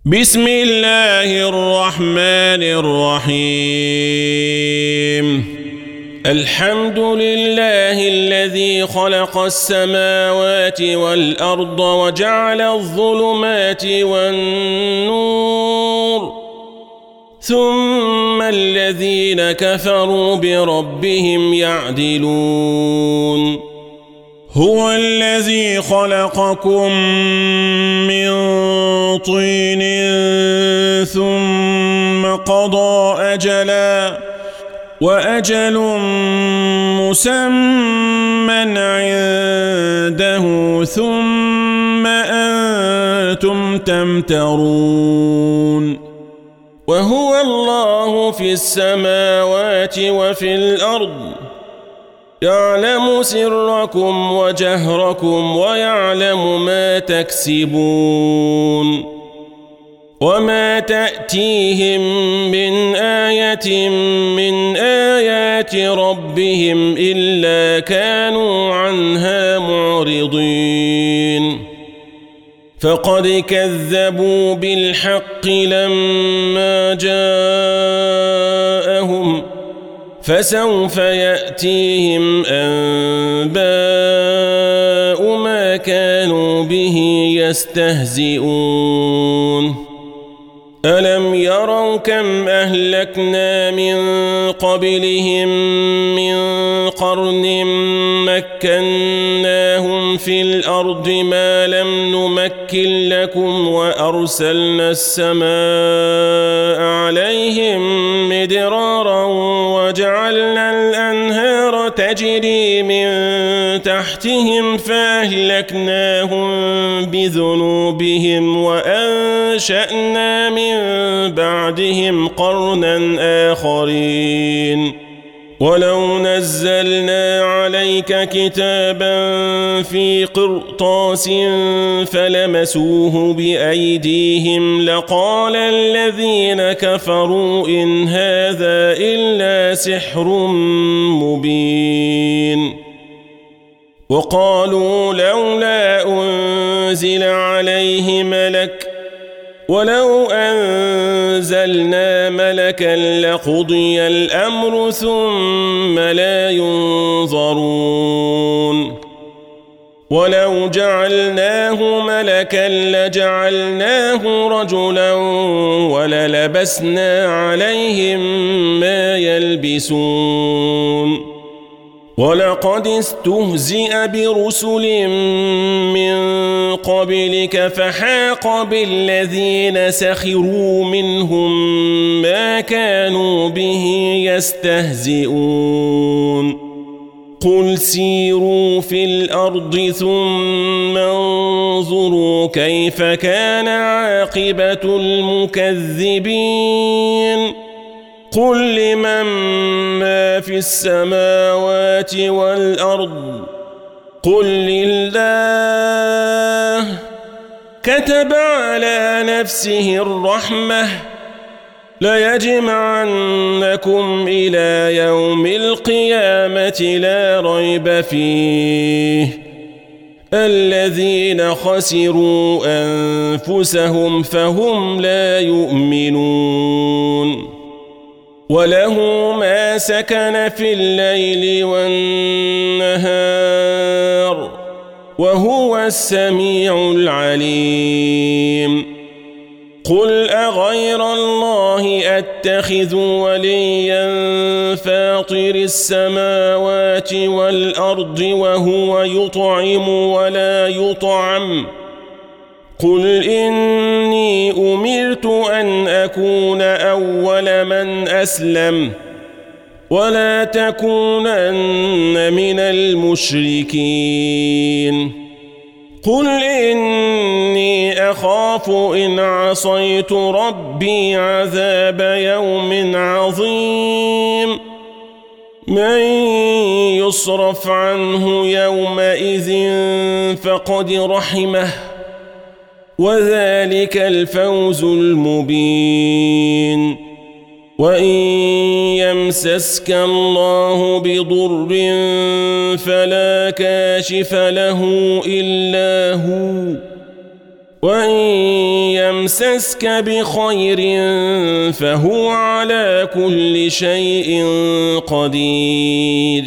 بسم الله الرحمن الرحيم الحمد لله الذي خلق السماوات والأرض وجعل الظلمات والنور ثم الذين كفروا بربهم يعدلون هو الذي خلقكم من طين ثم قضى أجلا وأجل مسمى عنده ثم أنتم تمترون وهو الله في السماوات وفي الأرض يعلم سركم وجهركم ويعلم ما تكسبون وما تأتيهم من آية من آيات ربهم إلا كانوا عنها معرضين فقد كذبوا بالحق لما جاءهم فسوف يأتيهم أنباء ما كانوا به يستهزئون ألم يروا كم أهلكنا من قبلهم من قرن مكناهم في الأرض ما لم نمكن لكم وأرسلنا السماء عليهم مدرارا وجعلنا الأنهار تجري من تحتهم فأهلكناهم بذنوبهم وأنشأنا من بعدهم قرنا آخرين ولو نزلنا عليك كتابا في قرطاس فلمسوه بأيديهم لقال الذين كفروا إن هذا إلا سحر مبين وقالوا لولا أنزل عليه ملك ولو أنزلنا ملكا لقضي الأمر ثم لا ينظرون ولو جعلناه ملكا لجعلناه رجلا وللبسنا عليهم ما يلبسون ولقد استهزئ برسل من قبلك فحاق بالذين سخروا منهم ما كانوا به يستهزئون قل سيروا في الأرض ثم انظروا كيف كان عاقبة المكذبين قل لمن ما في السماوات والأرض قل لله كتب على نفسه الرحمة ليجمعنكم إلى يوم القيامة لا ريب فيه الذين خسروا أنفسهم فهم لا يؤمنون وله ما سكن في الليل والنهار وهو السميع العليم قل أغير الله أتخذ وليا فاطر السماوات والأرض وهو يطعم ولا يطعم قل إني أمرت أن أكون أول من أسلم ولا تكونن من المشركين قل إني أخاف إن عصيت ربي عذاب يوم عظيم من يصرف عنه يومئذ فقد رحمه وذلك الفوز المبين وإن يمسسك الله بضر فلا كاشف له إلا هو وإن يمسسك بخير فهو على كل شيء قدير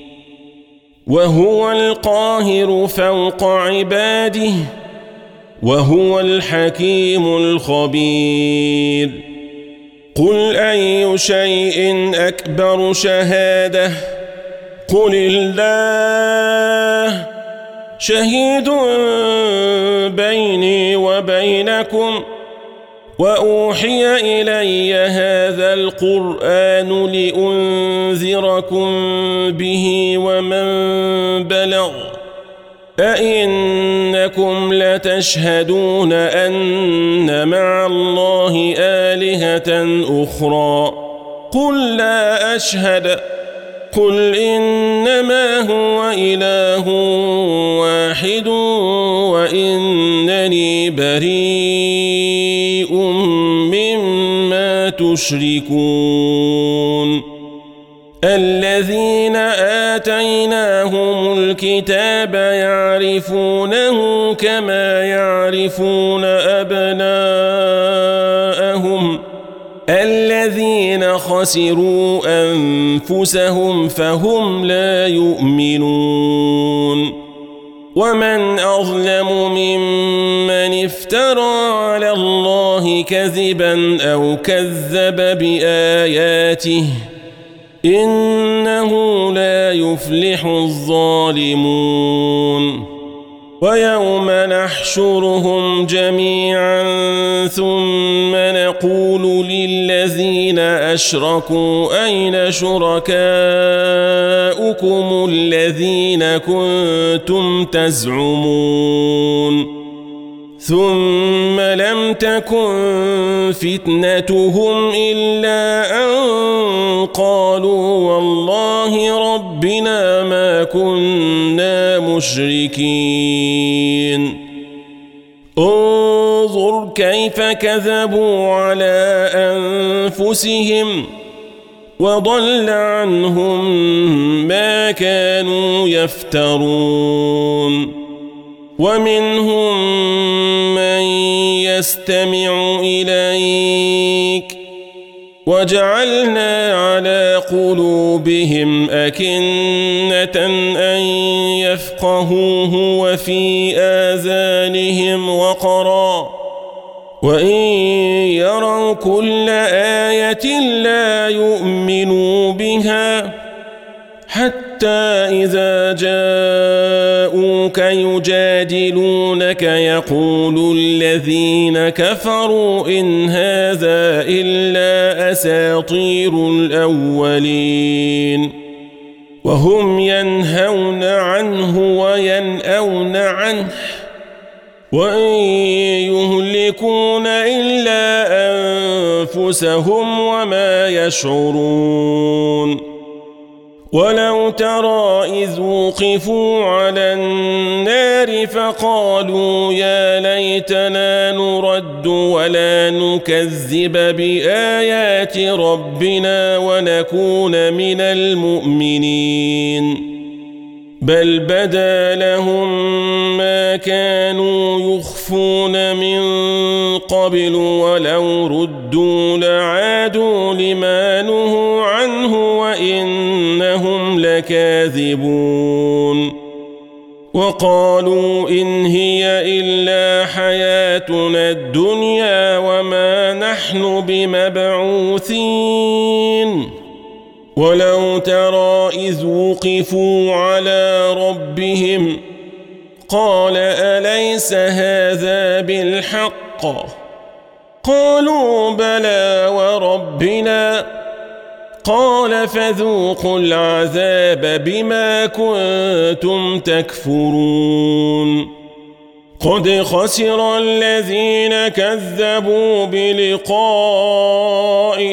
وهو القاهر فوق عباده وهو الحكيم الخبير قل أي شيء أكبر شهادة قل الله شهيد بيني وبينكم وأوحي إلي هذا القرآن لأنذركم به ومن بلغ أئنكم لتشهدون أن مع الله آلهة أخرى قل لا أشهد قل إنما هو إله واحد وإنني بريء مما تشركون الذين آتيناهم الكتاب يعرفونه كما يعرفون أبناءهم الذين خسروا أنفسهم فهم لا يؤمنون ومن أظلم ممن افترى على الله كذبا أو كذب بآياته إنه لا يفلح الظالمون ويوم نحشرهم جميعا ثم نقول للذين أشركوا أين شركاؤكم الذين كنتم تزعمون ثم لم تكن فتنتهم إلا أن قالوا والله ربنا ما كنا مشركين انظر كيف كذبوا على أنفسهم وضل عنهم ما كانوا يفترون ومنهم من يستمع إليك وجعلنا على قلوبهم أكنة أن يفقهوه وفي آذانهم وقرا وإن يروا كل آية لا يؤمنوا بها حتى إذا جاءوك يجادلونك يقول الذين كفروا إن هذا إلا أساطير الأولين وهم ينهون عنه وينأون عنه وإن يهلكون إلا أنفسهم وما يشعرون ولو ترى إذ وقفوا على النار فقالوا يا ليتنا نرد ولا نكذب بآيات ربنا ونكون من المؤمنين بل بدا لهم ما كانوا يخفون من قبل ولو ردوا لعادوا لما نهوا عنه وإنهم لكاذبون وقالوا إن هي إلا حياتنا الدنيا وما نحن بمبعوثين ولو ترى إذ وقفوا على ربهم قال أليس هذا بالحق قالوا بلى وربنا قال فذوقوا العذاب بما كنتم تكفرون قد خسر الذين كذبوا بلقاء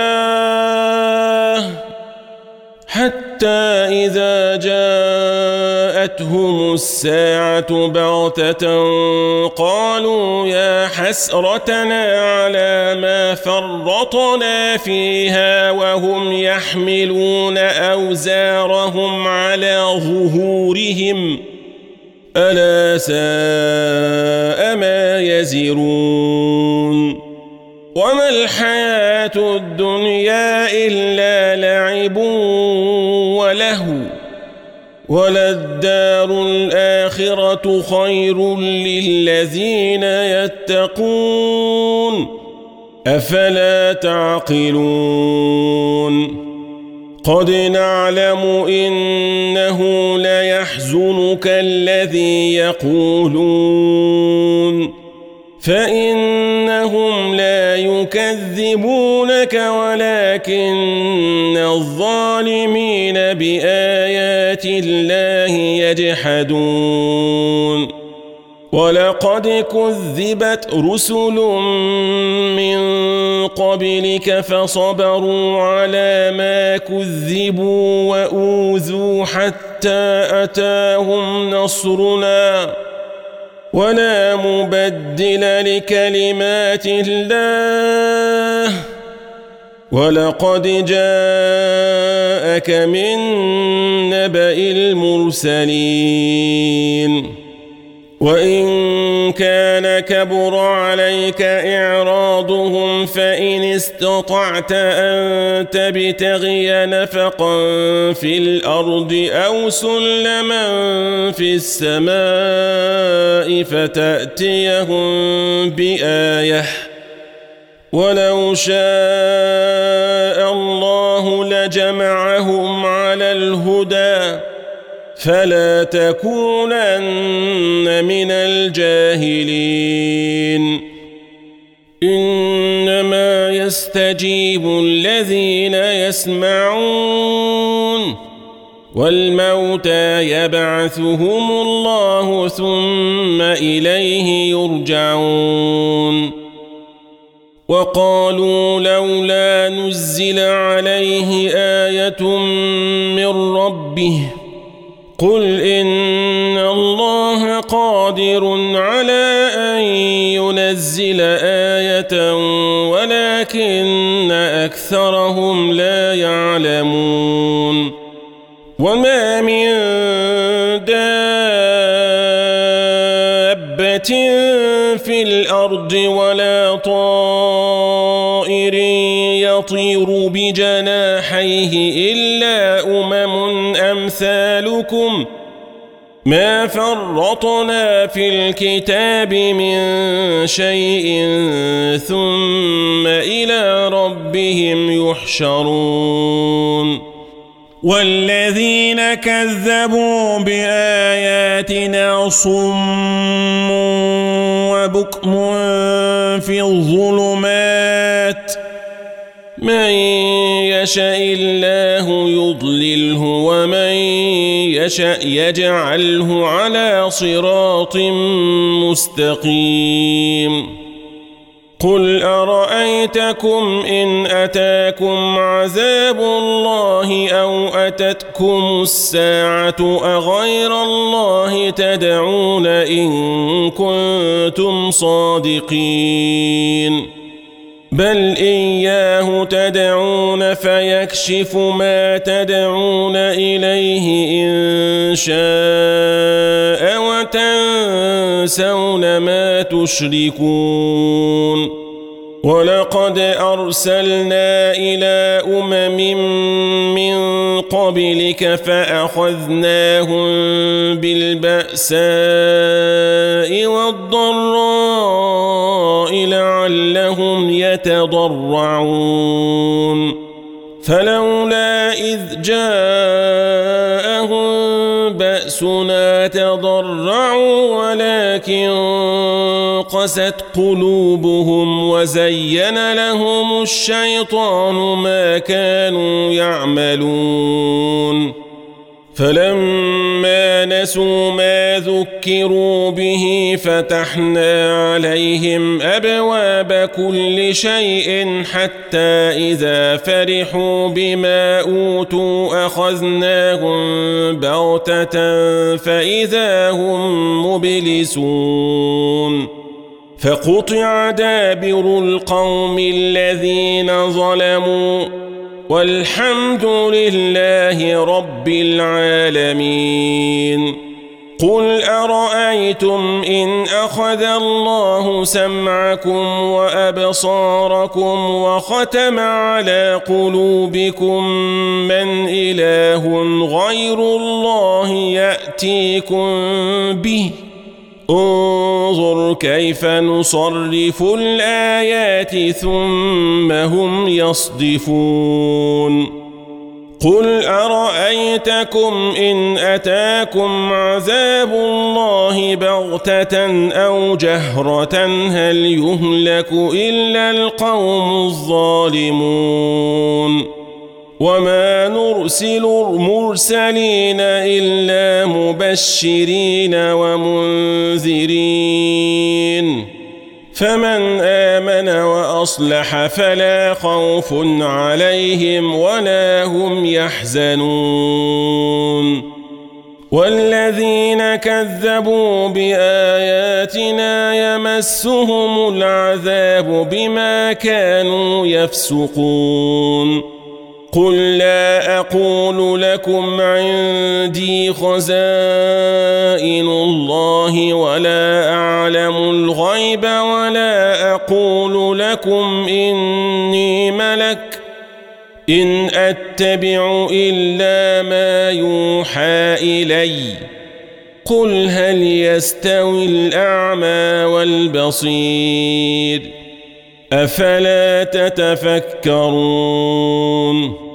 الله حتى إذا جاءتهم الساعة بغتة قالوا يا حسرتنا على ما فرطنا فيها وهم يحملون أوزارهم على ظهورهم ألا ساء ما يزرون وما الحياة الدنيا إلا لعب ولهو وللدار الآخرة خير للذين يتقون أفلا تعقلون قد نعلم إنه ليحزنك الذي يقولون فإنهم لا يكذبونك ولكن الظالمين بآيات الله يجحدون ولقد كذبت رسل من قبلك فصبروا على ما كذبوا وأوذوا حتى أتاهم نصرنا ولا مبدل لكلمات الله ولقد جاءك من نبأ المرسلين وإن كان كبر عليك إعراضهم فإن استطعت أن تبتغي نفقا في الأرض أو سلما في السماء فتأتيهم بآية ولو شاء الله لجمعهم على الهدى فلا تكونن من الجاهلين إنما يستجيب الذين يسمعون والموتى يبعثهم الله ثم إليه يرجعون وقالوا لولا نزل عليه آية من ربه قل إن الله قادر على أن ينزل آية ولكن أكثرهم لا يعلمون وما من دابة في الأرض ولا طائر يطير بجناحيه إلا أمثالكم ما فرطنا في الكتاب من شيء ثم إلى ربهم يحشرون والذين كذبوا بآياتنا صم وبكم في الظلمات من يشاء الله يضلله ومن يشاء يجعله على صراط مستقيم قل أرأيتكم إن أتاكم عذاب الله أو أتتكم الساعة أغير الله تدعون إن كنتم صادقين بل إياه تدعون فيكشف ما تدعون إليه إن شاء وتنسون ما تشركون ولقد أرسلنا إلى من قبلك فأخذناهم بالبأساء والضراء لعلهم يتضرعون فلولا إذ جاءهم بأسنا تضرعوا ولكن قست قلوبهم وزين لهم الشيطان ما كانوا يعملون فلما نسوا ما ذكروا به فتحنا عليهم أبواب كل شيء حتى إذا فرحوا بما أوتوا أخذناهم بغتة فإذا هم مبلسون فقطع دابر القوم الذين ظلموا والحمد لله رب العالمين قل أرأيتم إن أخذ الله سمعكم وأبصاركم وختم على قلوبكم من إله غير الله يأتيكم به انظر كيف نصرف الآيات ثم هم يصدفون قل أرأيتكم إن أتاكم عذاب الله بغتة أو جهرة هل يهلك إلا القوم الظالمون وما نرسل المرسلين إلا مبشرين ومنذرين فمن آمن وأصلح فلا خوف عليهم ولا هم يحزنون والذين كذبوا بآياتنا يمسهم العذاب بما كانوا يفسقون قل لا أقول لكم عندي خزائن الله ولا أعلم الغيب ولا أقول لكم إني ملك إن أتبع إلا ما يوحى إلي قل هل يستوي الأعمى والبصير أفلا تتفكرون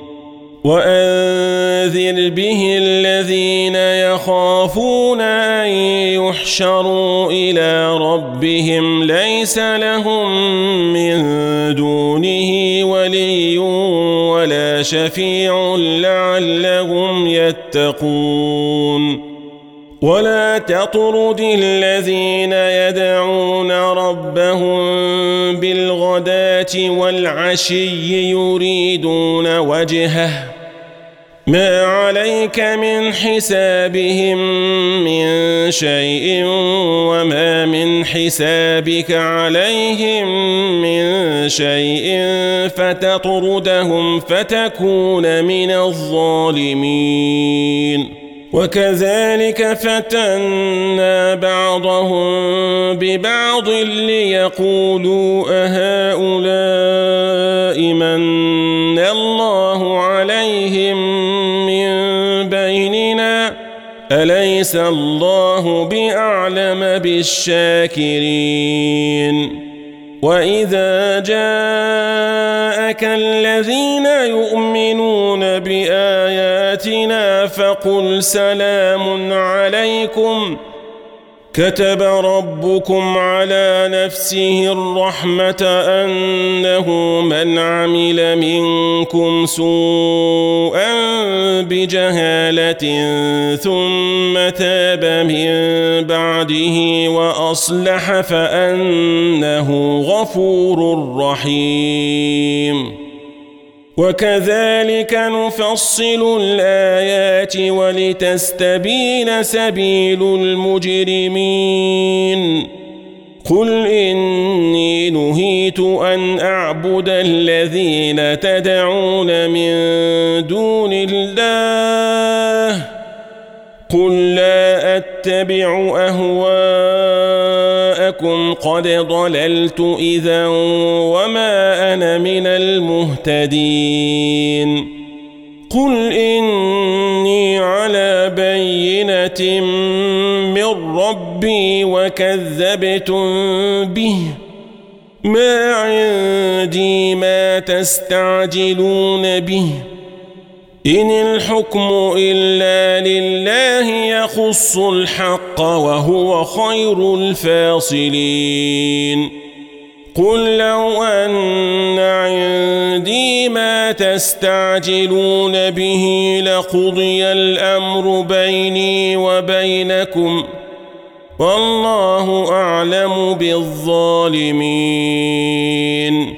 وأنذر به الذين يخافون أن يحشروا إلى ربهم ليس لهم من دونه ولي ولا شفيع لعلهم يتقون ولا تطرد الذين يدعون ربهم بالغداة والعشي يريدون وجهه ما عليك من حسابهم من شيء وما من حسابك عليهم من شيء فتطردهم فتكون من الظالمين وكذلك فتنا بعضهم ببعض ليقولوا أهؤلاء من الله عليهم من بيننا أليس الله بأعلم بالشاكرين وإذا جاءك الذين يؤمنون بآياتنا فقل سلام عليكم كتب ربكم على نفسه الرحمة أنه من عمل منكم سوءا بجهالة ثم تاب من بعده وأصلح فأنه غفور رحيم وكذلك نفصل الآيات ولتستبين سبيل المجرمين قل إني نهيت أن أعبد الذين تدعون من دون الله قل لا أتبع أهواءكم قد ضللت إذا وما أنا من المهتدين قل إني على بينة من ربي وكذبتم به ما عندي ما تستعجلون به إن الحكم إلا لله يخص الحق وهو خير الفاصلين قل لو أن عندي ما تستعجلون به لقضي الأمر بيني وبينكم والله أعلم بالظالمين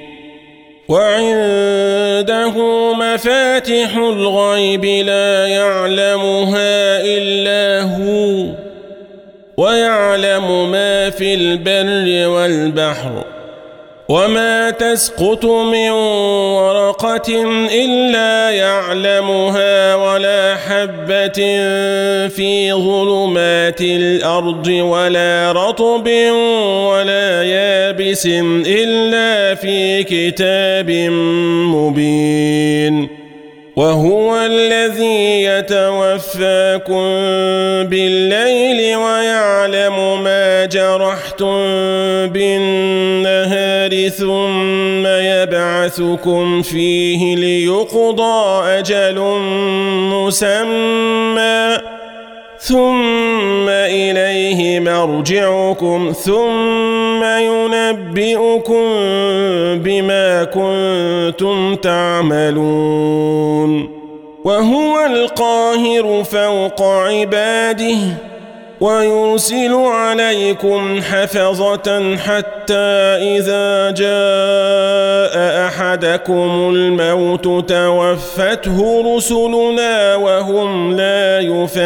وعنده مفاتح الغيب لا يعلمها إلا هو ويعلم ما في البر والبحر وما تسقط من ورقة إلا يعلمها ولا حبة في ظلمات الأرض ولا رطب ولا يابس إلا في كتاب مبين وهو الذي يتوفاكم بالليل ويعلم ما جرحتم بالنهار ثم يبعثكم فيه ليقضى أجل مسمى ثم إليه مرجعكم ثم ينبئكم بما كنتم تعملون وهو القاهر فوق عباده ويرسل عليكم حفظة حتى إذا جاء أحدكم الموت توفته رسلنا وهم لا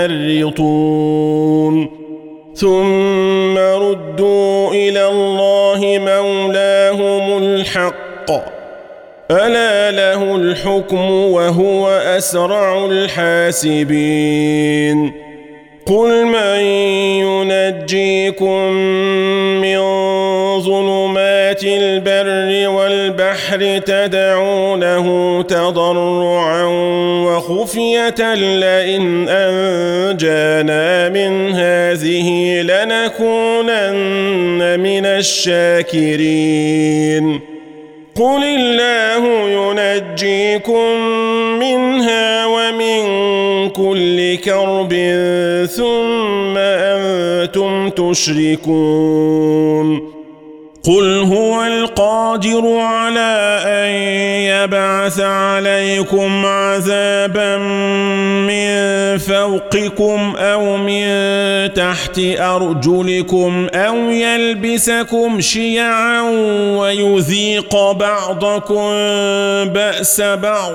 يفرطون ثم ردوا إلى الله مولاهم الحق ألا له الحكم وهو أسرع الحاسبين قل من ينجيكم من ظلمات البر والبحر تدعونه تضرعا وخفية لئن أنجانا من هذه لنكونن من الشاكرين قل الله ينجيكم منها ومن كل كرب ثم أنتم تشركون قل هو القادر على أن يبعث عليكم عذابا من فوقكم أو من تحت أرجلكم أو يلبسكم شيعا ويذيق بعضكم بأس بعض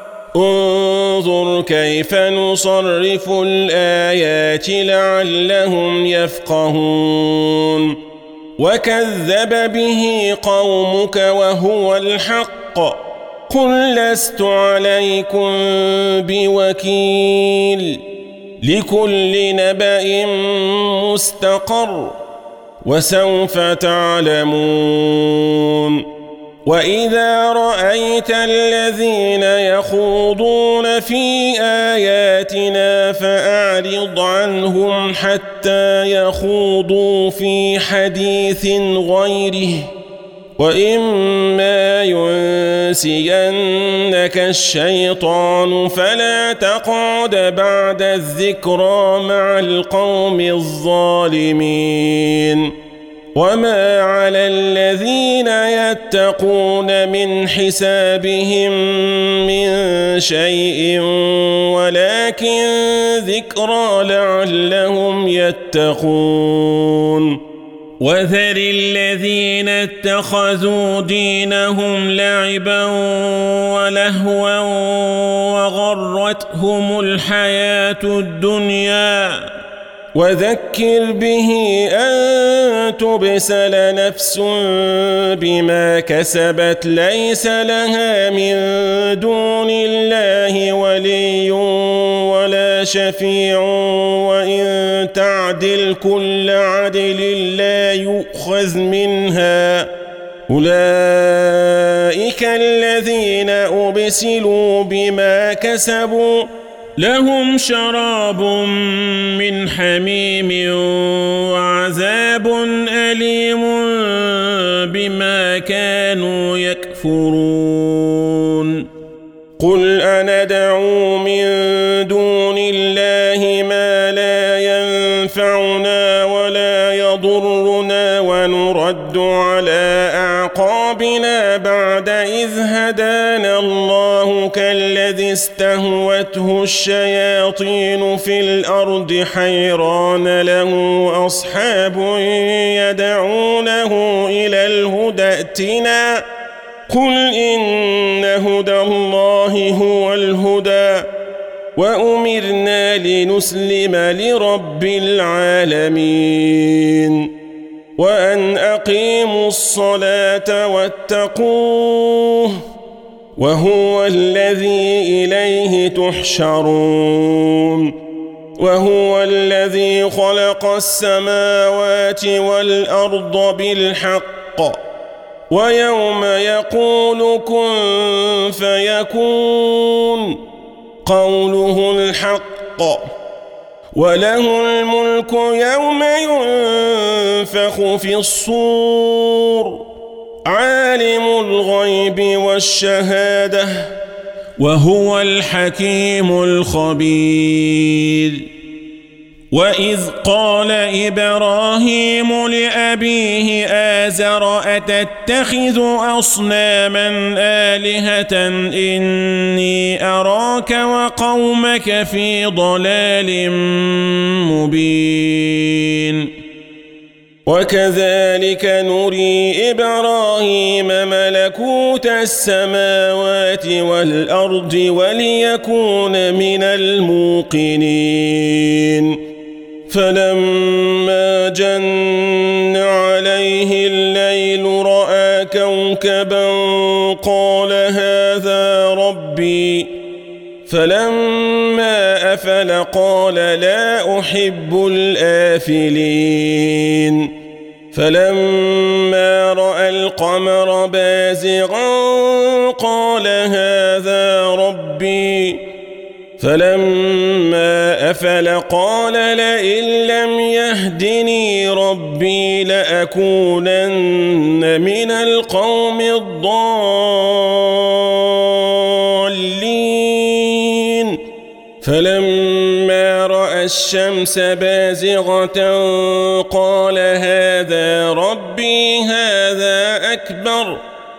انظر كيف نصرف الآيات لعلهم يفقهون وكذب به قومك وهو الحق قل لست عليكم بوكيل لكل نبأ مستقر وسوف تعلمون وإذا رأيت الذين يخوضون في آياتنا فأعرض عنهم حتى يخوضوا في حديث غيره وإما ينسينك الشيطان فلا تقعد بعد الذكرى مع القوم الظالمين وما على الذين يتقون من حسابهم من شيء ولكن ذكرى لعلهم يتقون وذر الذين اتخذوا دينهم لعبا ولهوا وغرتهم الحياة الدنيا وذكر به أن تبسل نفس بما كسبت ليس لها من دون الله ولي ولا شفيع وإن تعدل كل عدل لا يؤخذ منها أولئك الذين أبسلوا بما كسبوا لهم شراب من حميم وعذاب أليم بما كانوا يكفرون قل أندعو من دون الله ما لا ينفعنا ولا يضرنا ونرد على أعقابنا بعد إذ هدانا الله كالذي استهوته الشياطين في الأرض حيران له أصحاب يدعونه إلى الهدى ائتنا قل إن هدى الله هو الهدى وأمرنا لنسلم لرب العالمين وأن أقيموا الصلاة واتقوه وهو الذي إليه تحشرون وهو الذي خلق السماوات والأرض بالحق ويوم يقول كن فيكون قوله الحق وله الملك يوم ينفخ في الصور عالم الغيب والشهادة وهو الحكيم الخبير وإذ قال إبراهيم لأبيه آزر أتتخذ أصناما آلهة إني أراك وقومك في ضلال مبين وكذلك نري إبراهيم ملكوت السماوات والأرض وليكون من الموقنين فلما جن عليه الليل رأى كوكبا قال هذا ربي فلما أفل قال لا أحب الآفلين فلما رأى القمر بازغا قال هذا ربي فلما أفل قال لئن لم يهدني ربي لأكونن من القوم الضالين فلما رأى الشمس بازغة قال هذا ربي هذا أكبر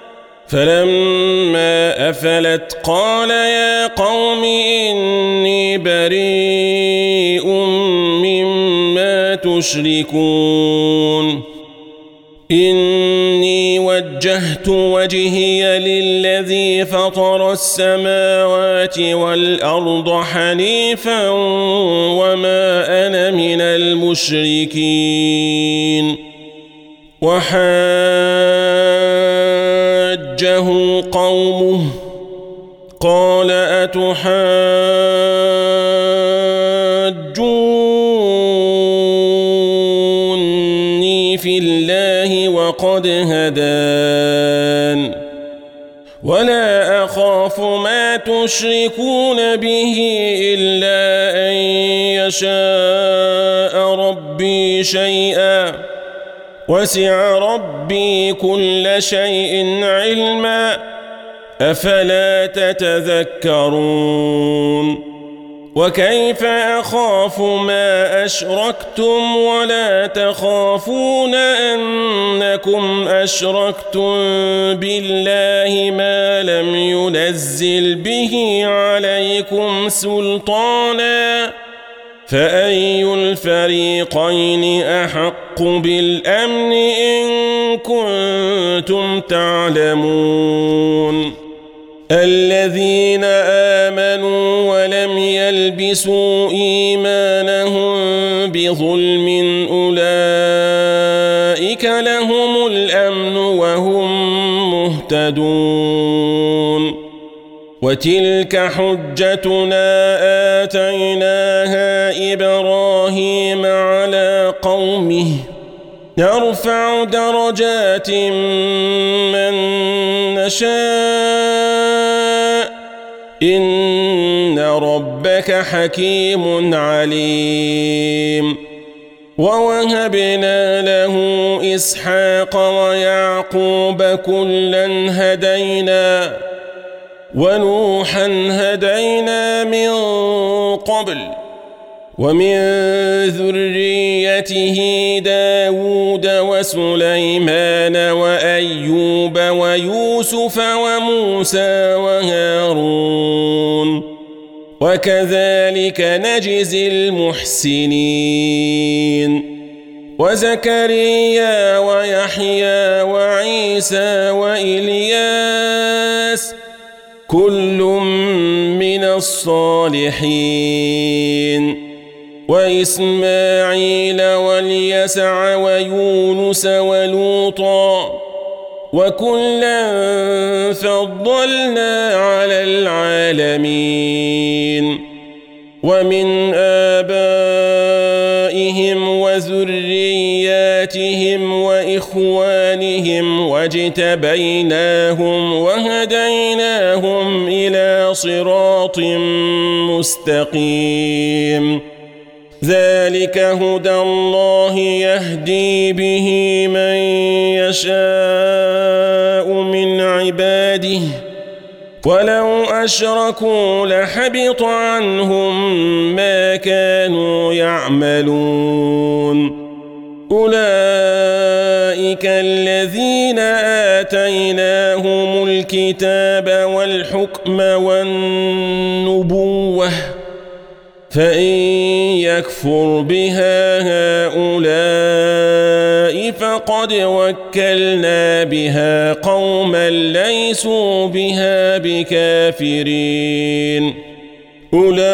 فلما أفلت قال يا قوم إني بريء مما تشركون إني وجهت وجهي للذي فطر السماوات والأرض حنيفا وما أنا من المشركين وحاجه قومه قال أتحاجوني في الله وقد هدان ولا أخاف ما تشركون به إلا أن يشاء ربي شيئا وسع ربي كل شيء علما أفلا تتذكرون وكيف أخاف ما أشركتم ولا تخافون أنكم أشركتم بالله ما لم ينزل به عليكم سلطانا فأي الفريقين أحق بالأمن إن كنتم تعلمون الذين آمنوا ولم يلبسوا إيمانهم بظلم أولئك لهم الأمن وهم مهتدون وتلك حجتنا آتيناها إبراهيم على قومه نرفع درجات من نشاء إن ربك حكيم عليم ووهبنا له إسحاق ويعقوب كلا هدينا ونوحا هدينا من قبل ومن ذريته داود وسليمان وأيوب ويوسف وموسى وهارون وكذلك نجزي المحسنين وزكريا ويحيى وعيسى وإلياس كل من الصالحين وإسماعيل واليسع ويونس ولوطا وكلا فضلنا على العالمين ومن آبائهم وذرياتهم وإخوانهم واجتبيناهم وهديناهم إلى صراط مستقيم ذلك هدى الله يهدي به من يشاء من عباده ولو أشركوا لحبط عنهم ما كانوا يعملون أولئك الذين آتيناهم الكتاب والحكم والنبوة فإن يكفر بها هؤلاء فقد وكلنا بها قوما ليسوا بها بكافرين أولئك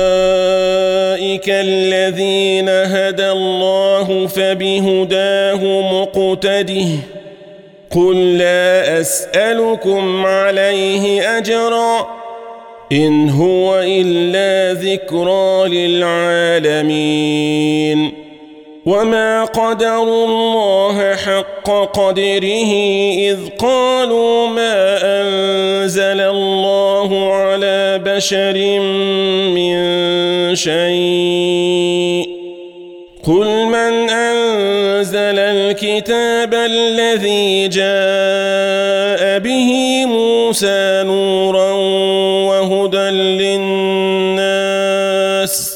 الذين هدى الله فبهداه مقتده قل لا أسألكم عليه أجرا إن هو إلا ذكرى للعالمين وما قدروا الله حق قدره إذ قالوا ما أنزل الله على بشر من شيء قل من أنزل الكتاب الذي جاء به موسى نورا وهدى للناس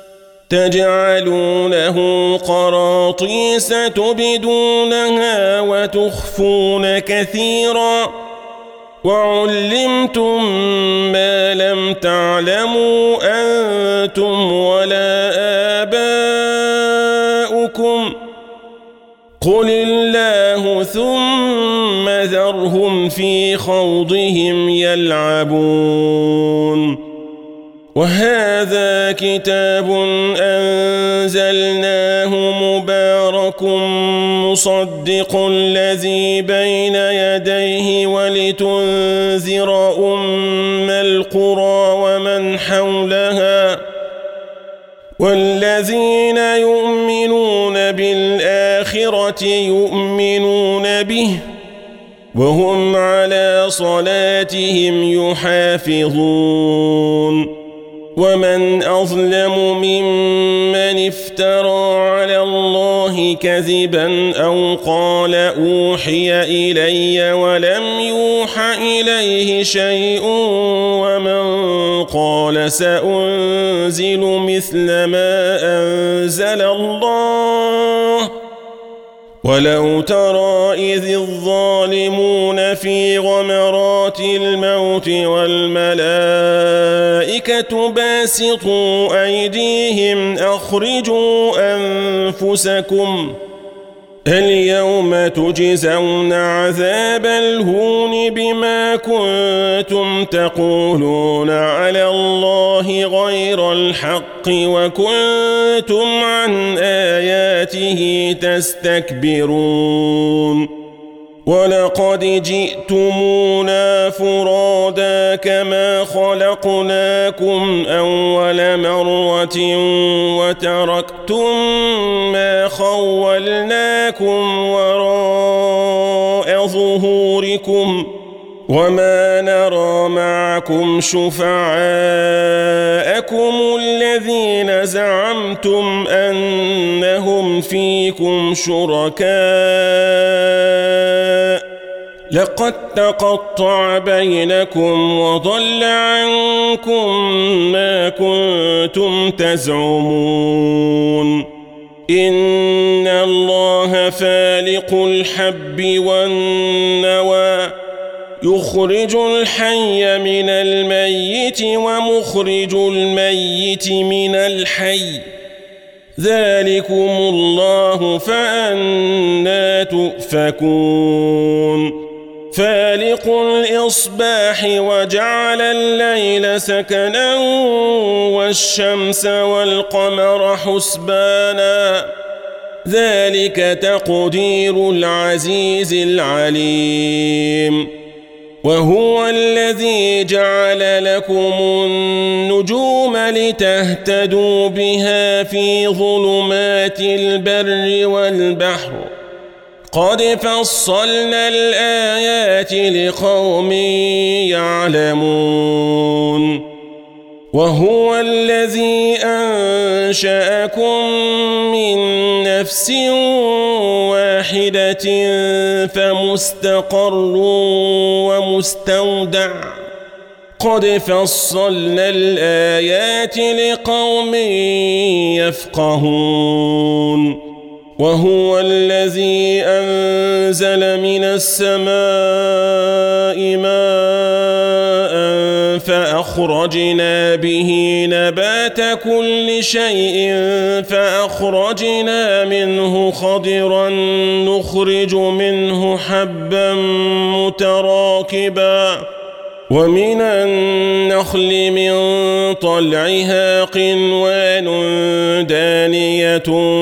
تجعلونه قراطيس تبدونها وتخفون كثيرا وعلمتم ما لم تعلموا أنتم ولا آباؤكم قل الله ثم ذرهم في خوضهم يلعبون وهذا كتاب أنزلناه مبارك مصدق الذي بين يديه ولتنذر أم القرى ومن حولها والذين يؤمنون بالآخرة يؤمنون به وهم على صلاتهم يحافظون ومن أظلم ممن افترى على الله كذبا أو قال أوحي إلي ولم يوح إليه شيء ومن قال سأنزل مثل ما أنزل الله ولو ترى إذ الظالمون في غمرات الموت والملائكة باسطوا أيديهم أخرجوا أنفسكم اليوم تجزون عذاب الهون بما كنتم تقولون على الله غير الحق وكنتم عن آياته تستكبرون ولقد جئتمونا فرادا كما خلقناكم أول مرة وتركتم ما خولناكم وراء ظهوركم وما نرى معكم شفعاءكم الذين زعمتم أنهم فيكم شركاء لقد تقطع بينكم وضل عنكم ما كنتم تزعمون إن الله فالق الحب والنوى يخرج الحي من الميت ومخرج الميت من الحي ذلكم الله فأنى تؤفكون فالق الإصباح وجعل الليل سكنا والشمس والقمر حسبانا ذلك تقدير العزيز العليم وهو الذي جعل لكم النجوم لتهتدوا بها في ظلمات البر والبحر قد فصلنا الآيات لقوم يعلمون وهو الذي أنشأكم من نفس واحدة فمستقر ومستودع قد فصلنا الآيات لقوم يفقهون وهو الذي أنزل من السماء ماء فأخرجنا به نبات كل شيء فأخرجنا منه خضرا نخرج منه حبا متراكبا ومن النخل من طلعها قنوان دانية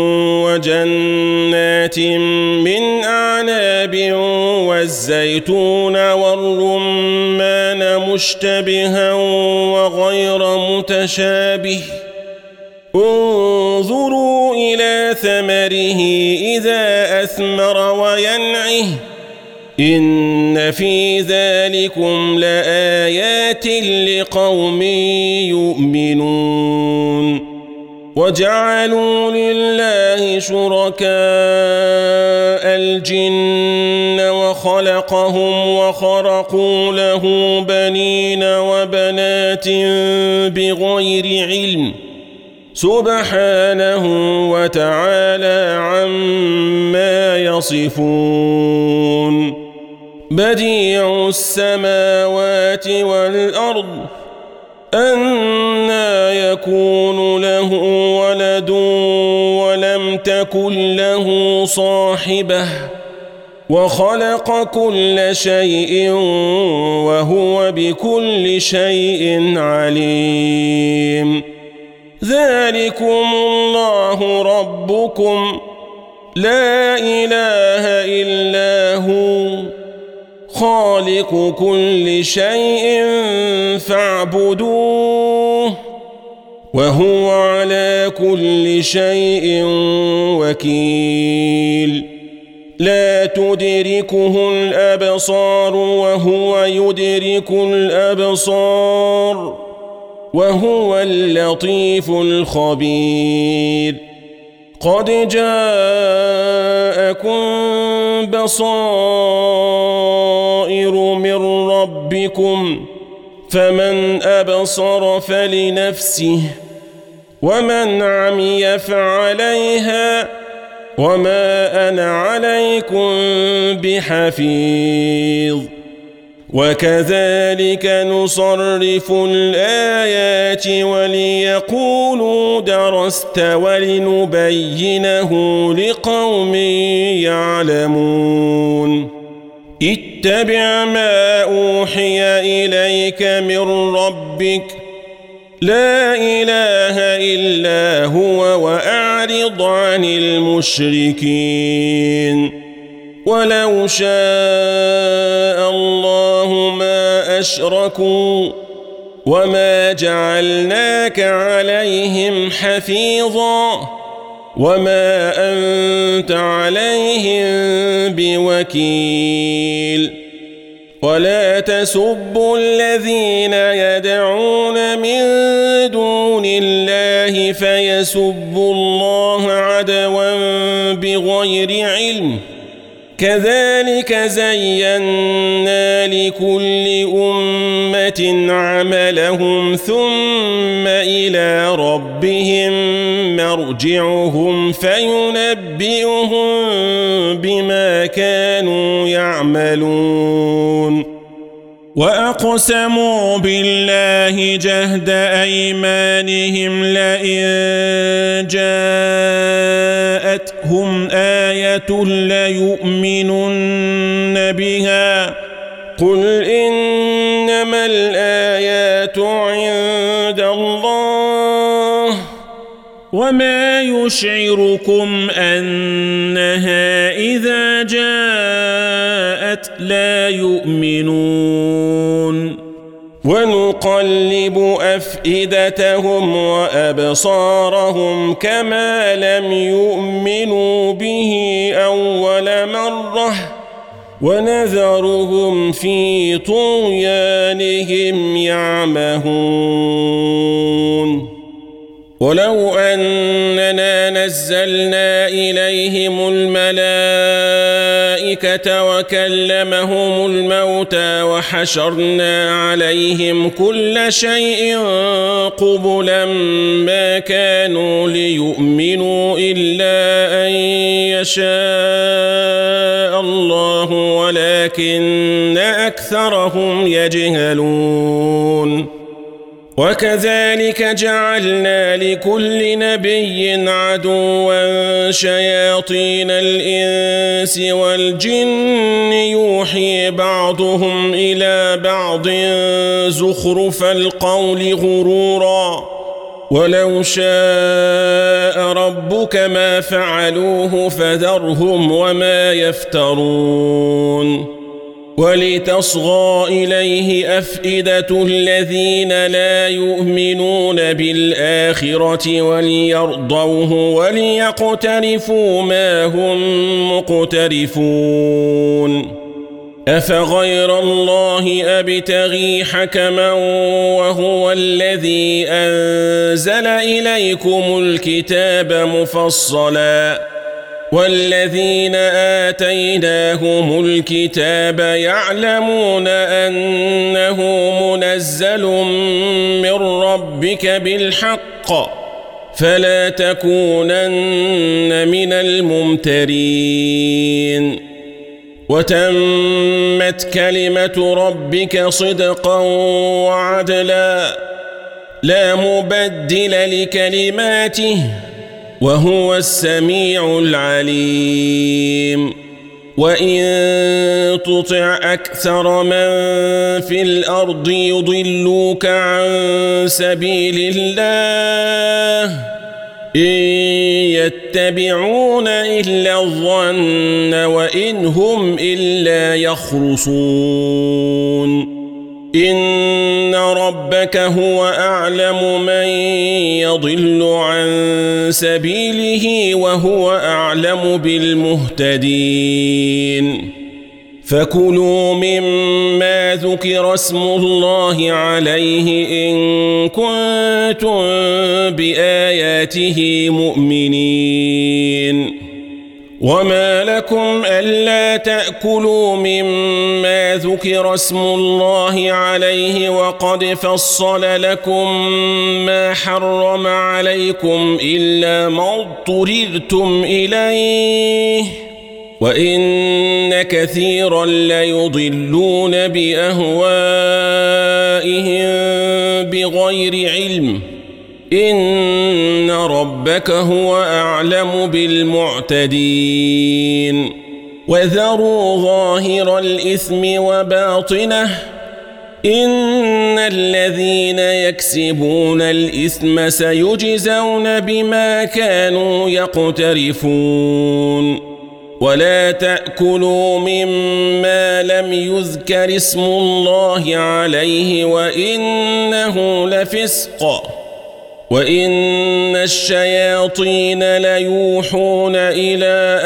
وجنات من أعناب والزيتون والرمان مشتبها وغير متشابه انظروا إلى ثمره إذا أثمر وينعه إن في ذلكم لآيات لقوم يؤمنون وجعلوا لله شركاء الجن وخلقهم وخرقوا له بنين وبنات بغير علم سبحانه وتعالى عما يصفون بديع السماوات والأرض أنى يكون له ولد ولم تكن له صاحبة وخلق كل شيء وهو بكل شيء عليم ذلكم الله ربكم لا إله إلا هو خالق كل شيء فاعبدوه وهو على كل شيء وكيل لا تدركه الأبصار وهو يدرك الأبصار وهو اللطيف الخبير قد جاءكم بصائر من ربكم فمن أبصر فلنفسه ومن عمي فعليها وما أنا عليكم بحفيظ وكذلك نصرف الآيات وليقولوا درست ولنبينه لقوم يعلمون اتبع ما أوحي إليك من ربك لا إله إلا هو وأعرض عن المشركين ولو شاء الله ما أشركوا وما جعلناك عليهم حفيظا وما أنت عليهم بوكيل ولا تسبوا الذين يدعون من دون الله فيسبوا الله عدوا بغير علم كذلك زينا لكل أمة عملهم ثم إلى ربهم مرجعهم فينبئهم بما كانوا يعملون وأقسموا بالله جهد أيمانهم لئن جاءتهم آية ليؤمنن بها قل إنما الآيات عند الله وما يشعركم أنها إذا جاءت لا يؤمنون ونقلب أفئدتهم وأبصارهم كما لم يؤمنوا به أول مرة ونذرهم في طغيانهم يعمهون ولو أننا نزلنا إليهم الملائكة وكلمهم الموتى وحشرنا عليهم كل شيء قبلا ما كانوا ليؤمنوا إلا أن يشاء الله ولكن أكثرهم يجهلون وكذلك جعلنا لكل نبي عدوا شياطين الإنس والجن يوحي بعضهم إلى بعض زخرف القول غرورا ولو شاء ربك ما فعلوه فذرهم وما يفترون ولتصغى إليه أفئدة الذين لا يؤمنون بالآخرة وليرضوه وليقترفوا ما هم مقترفون أفغير الله أبتغي حكما وهو الذي أنزل إليكم الكتاب مفصلا والذين آتيناهم الكتاب يعلمون أنه منزل من ربك بالحق فلا تكونن من الممترين وتمت كلمة ربك صدقا وعدلا لا مبدل لكلماته وهو السميع العليم وإن تطع أكثر من في الأرض يضلوك عن سبيل الله إن يتبعون إلا الظن وإن هم إلا يخرصون إن ربك هو أعلم من يضل عن سبيله وهو أعلم بالمهتدين فكلوا مما ذكر اسم الله عليه إن كنتم بآياته مؤمنين وما لكم ألا تأكلوا مما ذكر اسم الله عليه وقد فصل لكم ما حرم عليكم إلا ما اضطررتم إليه وإن كثيرا ليضلون بأهوائهم بغير علم إن ربك هو أعلم بالمعتدين وذروا ظاهر الإثم وباطنه إن الذين يكسبون الإثم سيجزون بما كانوا يقترفون ولا تأكلوا مما لم يذكر اسم الله عليه وإنه لفسق وإن الشياطين ليوحون إلى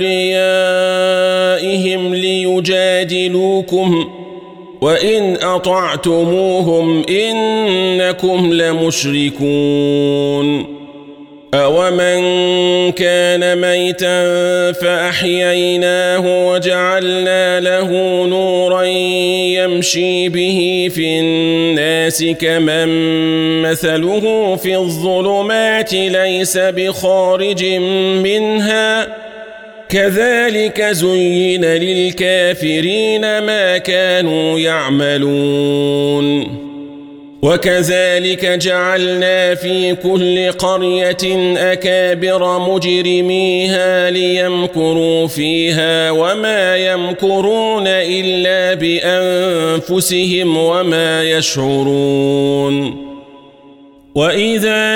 أوليائهم ليجادلوكم وإن أطعتموهم إنكم لمشركون أومن كان ميتا فأحييناه وجعلنا له نورا يمشي به في الناس كمن مثله في الظلمات ليس بخارج منها كذلك زين للكافرين ما كانوا يعملون وكذلك جعلنا في كل قرية أكابر مجرميها ليمكروا فيها وما يمكرون إلا بأنفسهم وما يشعرون وإذا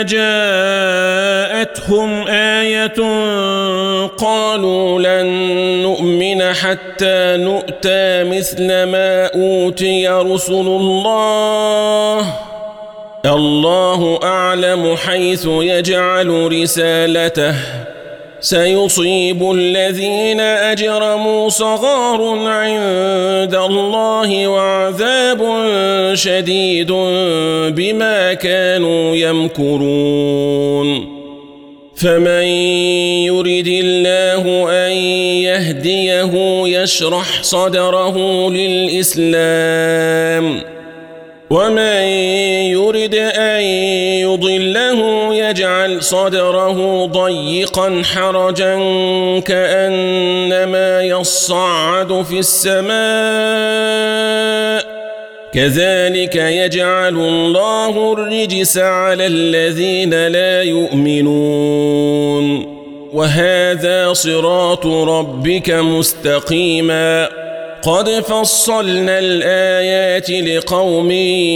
جاءتهم آية قالوا لن نؤمن حتى نؤتى مثل ما أوتي رسل الله أعلم حيث يجعل رسالته سيصيب الذين أجرموا صغار عند الله وعذاب شديد بما كانوا يمكرون فمن يرد الله أن يهديه يشرح صدره للإسلام ومن يرد أن يضله يجعل صدره ضيقا حرجا كأنما يصعد في السماء كذلك يجعل الله الرجس على الذين لا يؤمنون وهذا صراط ربك مستقيما قد فصلنا الآيات لقوم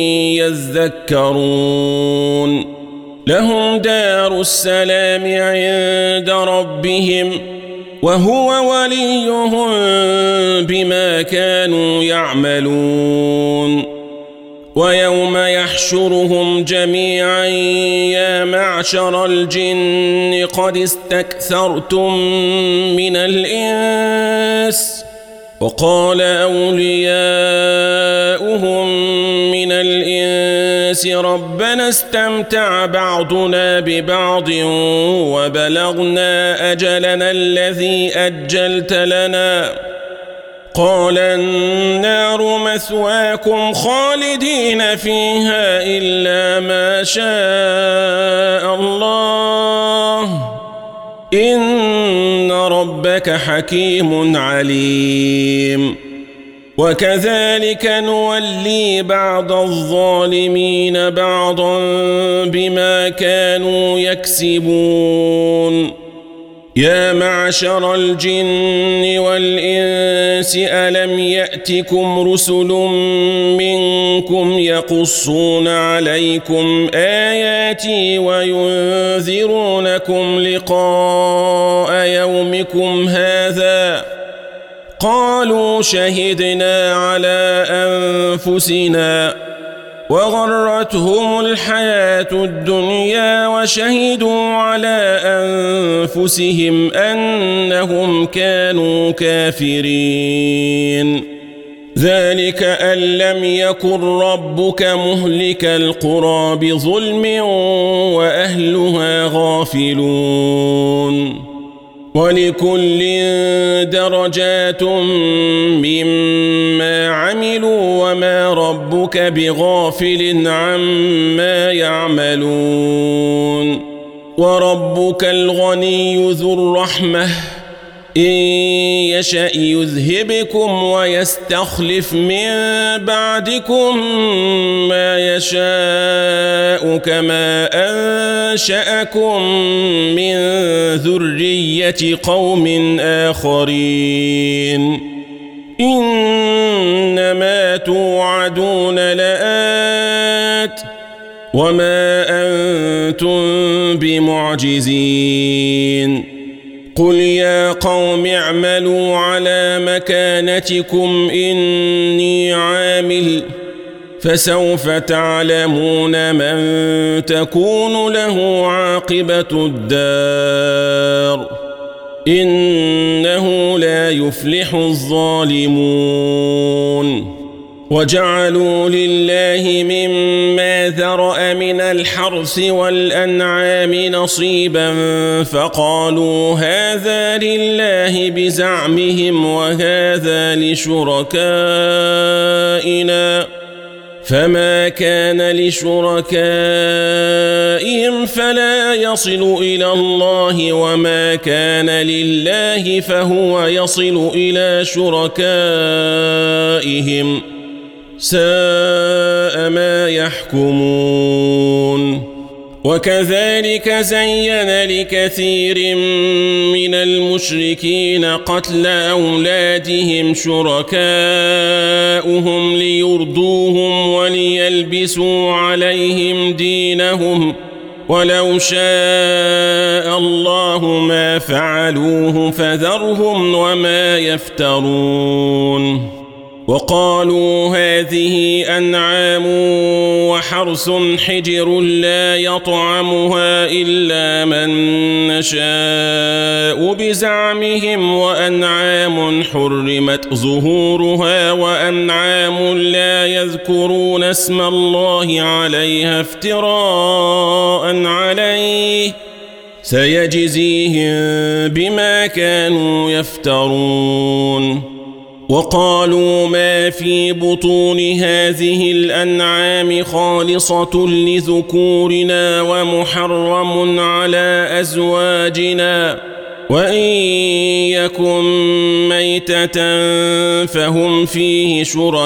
يذكرون لهم دار السلام عند ربهم وهو وليهم بما كانوا يعملون ويوم يحشرهم جميعا يا معشر الجن قد استكثرتم من الإنس وقال أولياؤهم من الإنس ربنا استمتع بعضنا ببعض وبلغنا أجلنا الذي أجلت لنا قال النار مثواكم خالدين فيها إلا ما شاء الله إن ربك حكيم عليم وكذلك نولي بعض الظالمين بعضا بما كانوا يكسبون يا معشر الجن والإنس ألم يأتكم رسل منكم يقصون عليكم آياتي وينذرونكم لقاء يومكم هذا قالوا شهدنا على أنفسنا وغرتهم الحياة الدنيا وشهدوا على أنفسهم أنهم كانوا كافرين ذلك أن لم يكن ربك مهلك القرى بظلم وأهلها غافلون ولكل درجات مما عملوا وما ربك بغافل عما يعملون وربك الغني ذو الرحمة إن يشأ يذهبكم ويستخلف من بعدكم ما يشاء كما أنشأكم من ذرية قوم آخرين إنما توعدون لآت وما أنتم بمعجزين قل يا قوم اعملوا على مكانتكم إني عامل فسوف تعلمون من تكون له عاقبة الدار إنه لا يفلح الظالمون وجعلوا لله مما ذرأ من الحرث والأنعام نصيبا فقالوا هذا لله بزعمهم وهذا لشركائنا فما كان لشركائهم فلا يصل إلى الله وما كان لله فهو يصل إلى شركائهم ساء ما يحكمون وكذلك زين لكثير من المشركين قتل أولادهم شركاؤهم ليردوهم وليلبسوا عليهم دينهم ولو شاء الله ما فعلوه فذرهم وما يفترون وقالوا هذه أنعام وحرث حجر لا يطعمها إلا من نشاء بزعمهم وأنعام حرمت ظهورها وأنعام لا يذكرون اسم الله عليها افتراء عليه سيجزيهم بما كانوا يفترون وقالوا ما في بطون هذه الأنعام خالصة لذكورنا ومحرم على أزواجنا وإن يكن ميتة فهم فيه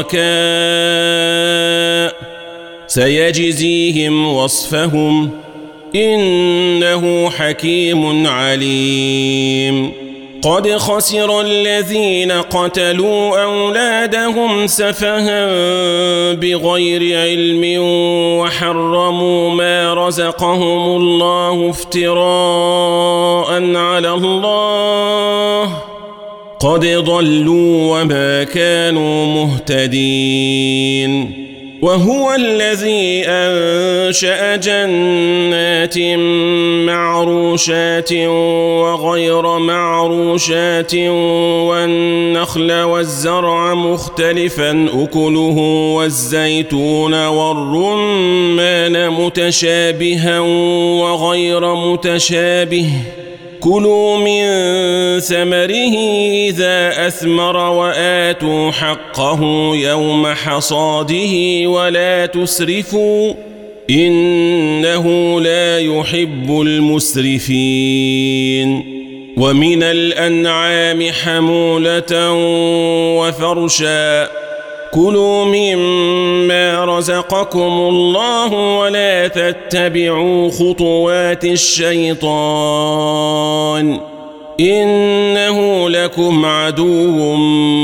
شركاء سيجزيهم وصفهم إنه حكيم عليم قد خسر الذين قتلوا أولادهم سفها بغير علم وحرموا ما رزقهم الله افتراء على الله قد ضلوا وما كانوا مهتدين وهو الذي أنشأ جنات معروشات وغير معروشات والنخل والزرع مختلفا أكله والزيتون والرمان متشابها وغير متشابه كلوا من ثمره إذا أثمر وآتوا حقه يوم حصاده ولا تسرفوا إنه لا يحب المسرفين ومن الأنعام حمولة وفرشا كلوا مما رزقكم الله ولا تتبعوا خطوات الشيطان إنه لكم عدو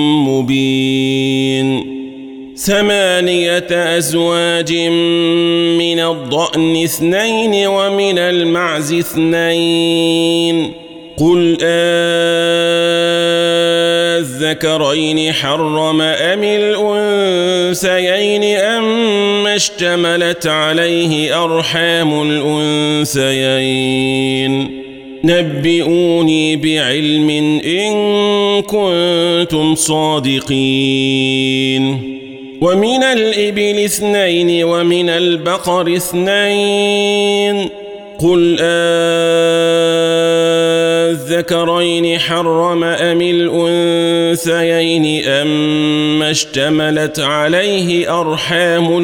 مبين 8 أزواج من الضأن 2 ومن المعز 2 قل الذكرين حرم أم الأنثيين أما اشتملت عليه أرحام الأنثيين نبئوني بعلم إن كنتم صادقين ومن الإبل 2 ومن البقر 2 قل الذكرين حرم أم الأنثيين أما اشتملت عليه أرحام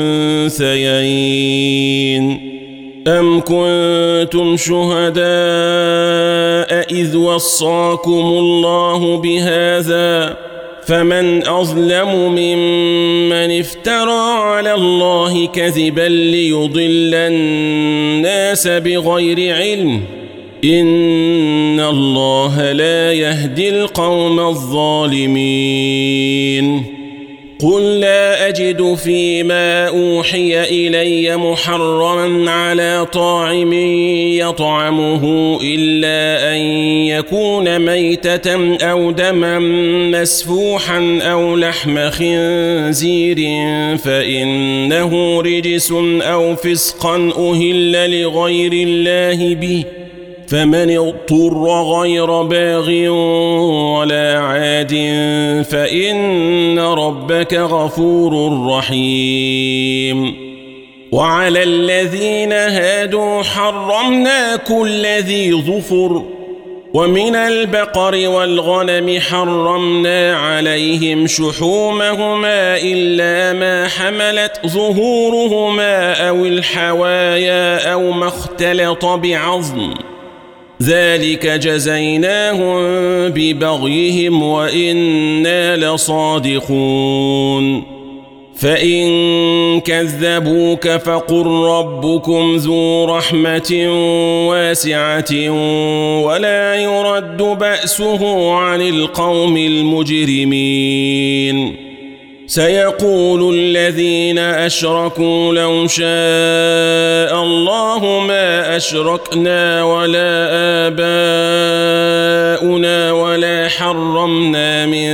الأنثيين أم كنتم شهداء إذ وصاكم الله بهذا فمن أظلم ممن افترى على الله كذبا ليضل الناس بغير علم إن الله لا يهدي القوم الظالمين قل لا أجد فيما أوحي إلي محرما على طاعم يطعمه إلا أن يكون ميتة أو دما مسفوحا أو لحم خنزير فإنه رجس أو فسقا أهل لغير الله به فمن اضطر غير باغ ولا عاد فإن ربك غفور رحيم وعلى الذين هادوا حرمنا كل ذي ظفر ومن البقر والغنم حرمنا عليهم شحومهما إلا ما حملت ظهورهما أو الحوايا أو ما اختلط بعظم ذلك جزيناهم ببغيهم وإنا لصادقون فإن كذبوك فقل ربكم ذو رحمة واسعة ولا يرد بأسه عن القوم المجرمين سيقول الذين أشركوا لو شاء الله ما أشركنا ولا آباؤنا ولا حرمنا من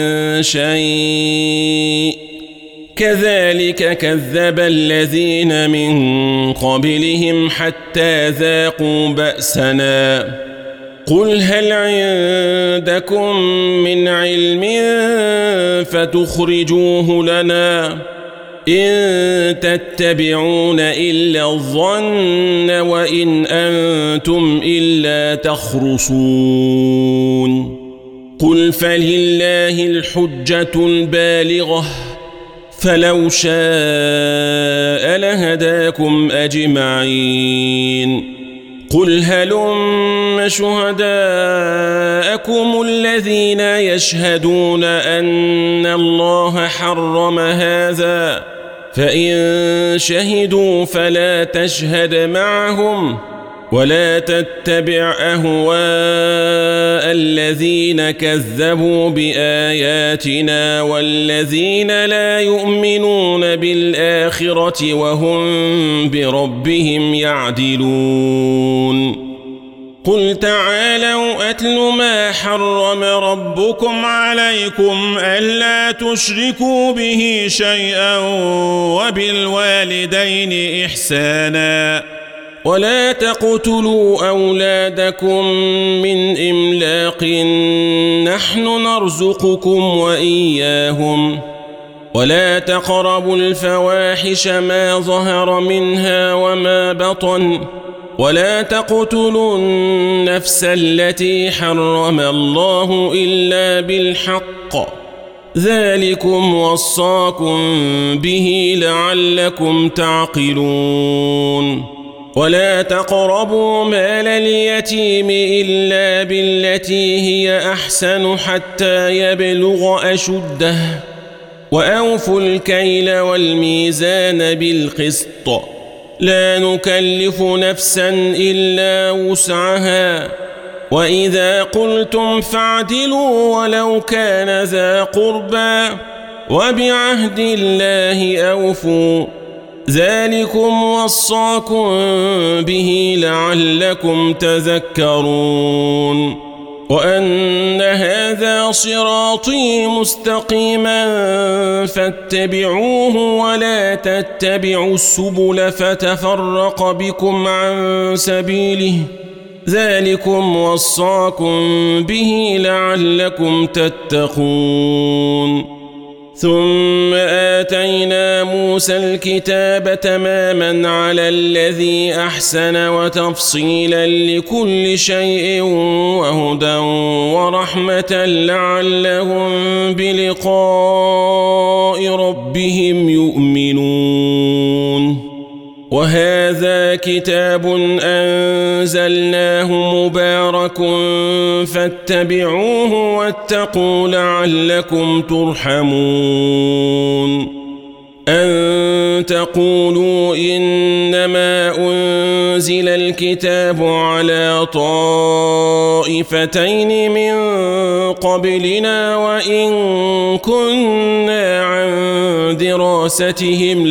شيء كذلك كذب الذين من قبلهم حتى ذاقوا بأسنا قل هل عندكم من علم فتخرجوه لنا إن تتبعون إلا الظن وإن أنتم إلا تخرصون قل فلله الحجة البالغة فلو شاء لهداكم أجمعين قل هلم شهداءكم الذين يشهدون أن الله حرم هذا فإن شهدوا فلا تشهد معهم ولا تتبع أهواء الذين كذبوا بآياتنا والذين لا يؤمنون بالآخرة وهم بربهم يعدلون قل تعالوا أتل ما حرم ربكم عليكم ألا تشركوا به شيئا وبالوالدين إحسانا ولا تقتلوا أولادكم من إملاق نحن نرزقكم وإياهم ولا تقربوا الفواحش ما ظهر منها وما بطن ولا تقتلوا النفس التي حرم الله إلا بالحق ذلكم وصاكم به لعلكم تعقلون ولا تقربوا مال اليتيم إلا بالتي هي أحسن حتى يبلغ أشده وأوفوا الكيل والميزان بالقسط لا نكلف نفسا إلا وسعها وإذا قلتم فاعدلوا ولو كان ذا قربى وبعهد الله أوفوا ذلكم وصاكم به لعلكم تذكرون وأن هذا صراطي مستقيما فاتبعوه ولا تتبعوا السبل فتفرق بكم عن سبيله ذلكم وصاكم به لعلكم تتقون ثم آتينا موسى الكتاب تماما على الذي أحسن وتفصيلا لكل شيء وهدى ورحمة لعلهم بلقاء ربهم يؤمنون وهذا كتاب أنزلناه مبارك فاتبعوه واتقوا لعلكم ترحمون أن تقولوا إنما أنزل الكتاب على طائفتين من قبلنا وإن كنا عن دراستهم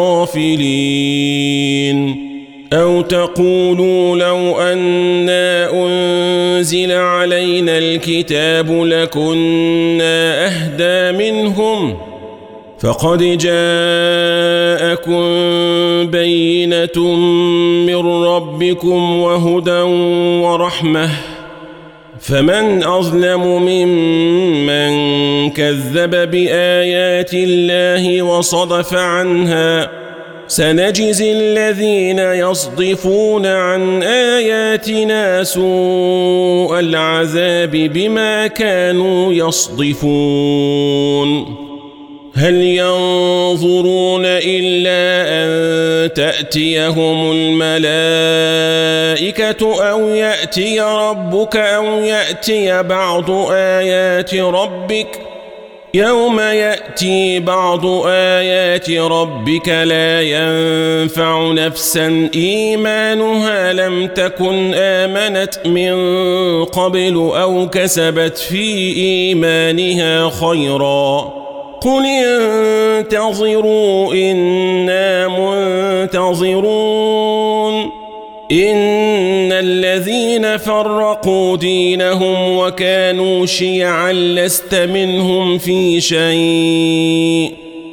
لغافلين أو تقولوا لو أنا أنزل علينا الكتاب لكنا أهدى منهم فقد جاءكم بينة من ربكم وهدى ورحمة فمن أظلم ممن كذب بآيات الله وصدف عنها سنجزي الذين يصدفون عن آياتنا سوء العذاب بما كانوا يصدفون هل ينظرون إلا أن تأتيهم الملائكة أو يأتي ربك أو يأتي بعض آيات ربك يوم يأتي بعض آيات ربك لا ينفع نفسا إيمانها لم تكن آمنت من قبل أو كسبت في إيمانها خيرا قل انتظروا إنا منتظرون إن الذين فرقوا دينهم وكانوا شيعا لست منهم في شيء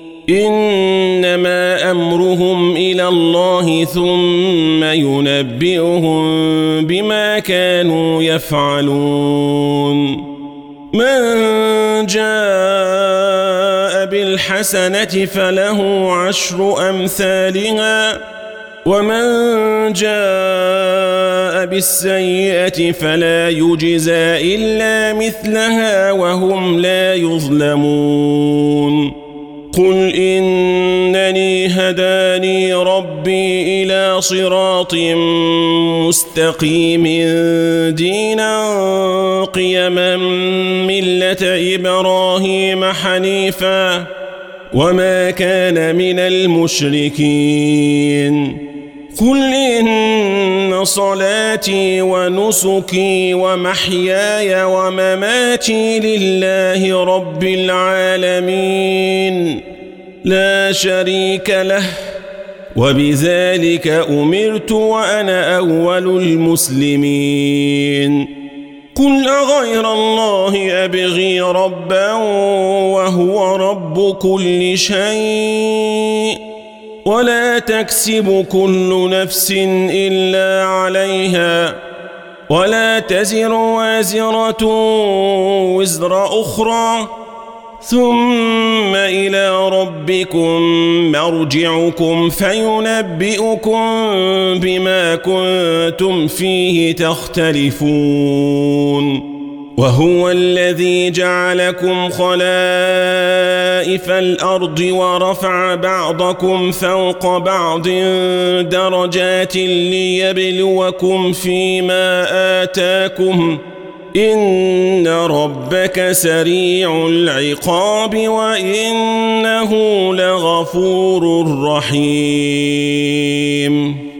إنما أمرهم إلى الله ثم ينبئهم بما كانوا يفعلون من جاء بالحسنة فله 10 أمثالها ومن جاء بالسيئة فلا يجزى إلا مثلها وهم لا يظلمون قل إنني هداني ربي إلى صراط مستقيم دينا قيما ملة إبراهيم حنيفا وما كان من المشركين قل إن صلاتي ونسكي ومحياي ومماتي لله رب العالمين لا شريك له وبذلك أمرت وأنا أول المسلمين قل أغير الله أبغي ربا وهو رب كل شيء ولا تكسب كل نفس إلا عليها ولا تزر وازرة وزر أخرى ثم إلى ربكم مرجعكم فينبئكم بما كنتم فيه تختلفون وهو الذي جعلكم خلائف الأرض ورفع بعضكم فوق بعض درجات ليبلوكم فيما آتاكم إن ربك سريع العقاب وإنه لغفور رحيم